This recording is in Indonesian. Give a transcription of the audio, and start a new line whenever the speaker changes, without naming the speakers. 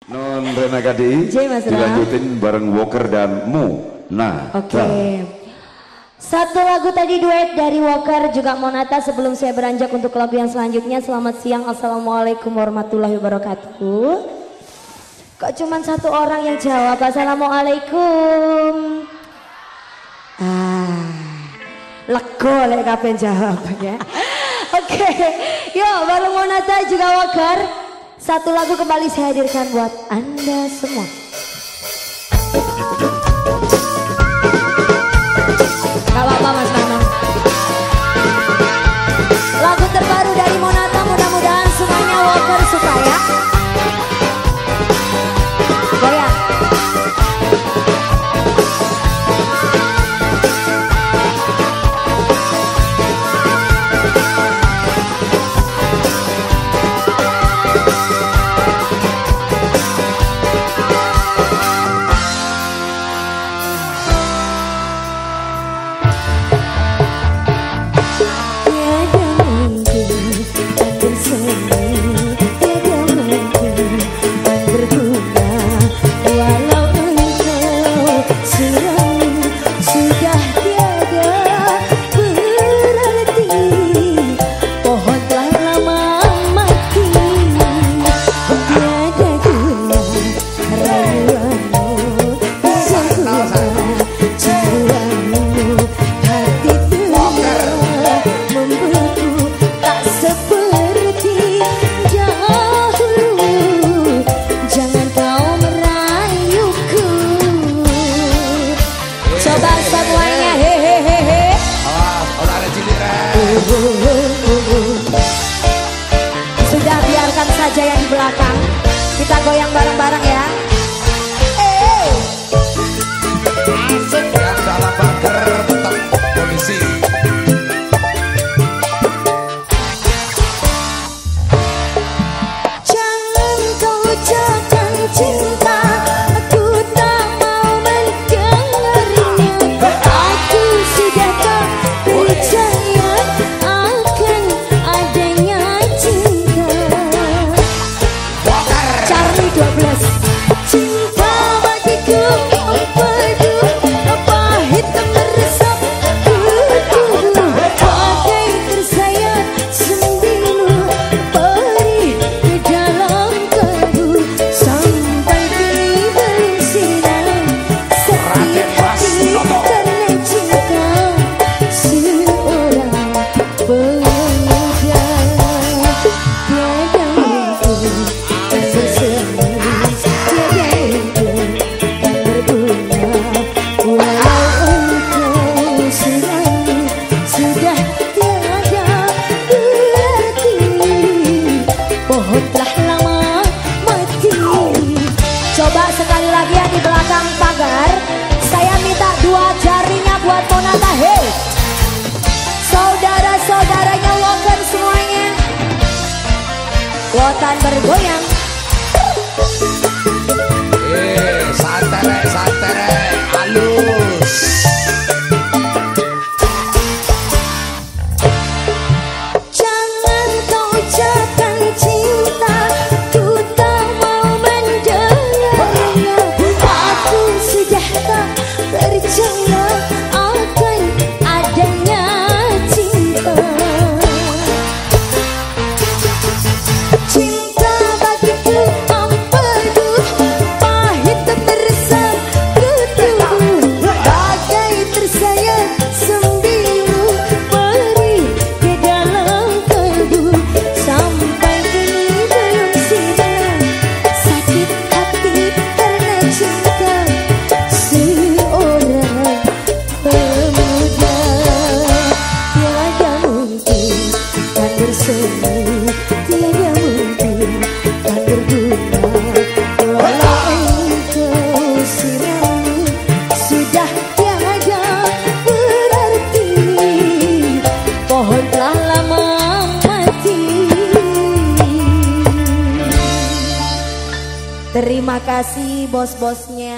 Non Rena Kadi dilanjutin bareng Walker dan Monata.
Oke. Satu lagu tadi duet dari Walker juga Monata. Sebelum saya beranjak untuk lagu yang selanjutnya, selamat siang, assalamualaikum warahmatullahi wabarakatuh. Kok cuman satu orang yang jawab assalamualaikum? Lego lek kabeh jawab ya. Oke, yuk bareng Monata juga Walker. Satu lagu kembali saya hadirkan buat Anda semua. Gak apa-apa Mas Mano. Lagu terbaru dari Monata, mudah-mudahan semuanya Walker suka ya. Goyang. Sudah biarkan saja yang di belakang. Kita goyang bareng-bareng ya.
Asik yang salah pagar tetap kondisi.
Jangan kau ucapkan cinta, aku tak mau mendengarnya. Aku sudah tak percaya akan adanya cinta. Charlie 12. Cinta bagiku empedu, pahit meresap kudu, bagai tersayat sembilu perih di dalam kalbu. Sampai kini belum sinar sakit hati karena cinta seorang pemuda. Tiada mungkin bersemi, tiada mungkin berbunga, walau engkau selalu sudah tiada berarti. Pohon telah lama mati. Coba sekali lagi yang di belakang pagar, saya minta dua jarinya buat Monata. Hey, saudara-saudaranya Walker semuanya, Wotan bergoyang.
Santai halus.
Jangan kau ucapkan cinta, ku tak mau mendengarnya. Aku sudah tak percaya akan adanya cinta. Cinta bagiku empedu, pahit meresap kudu, bagai tersayat sembilu perih di dalam kalbu. Sampai kini belum sinar sakit hati karena cinta seorang pemuda. Tiada mungkin kan bersemi, tiada mungkin kan berbunga, walau engkau sirami sudah tiada berarti. Pohon telah lama mati. Terima kasih bos-bosnya.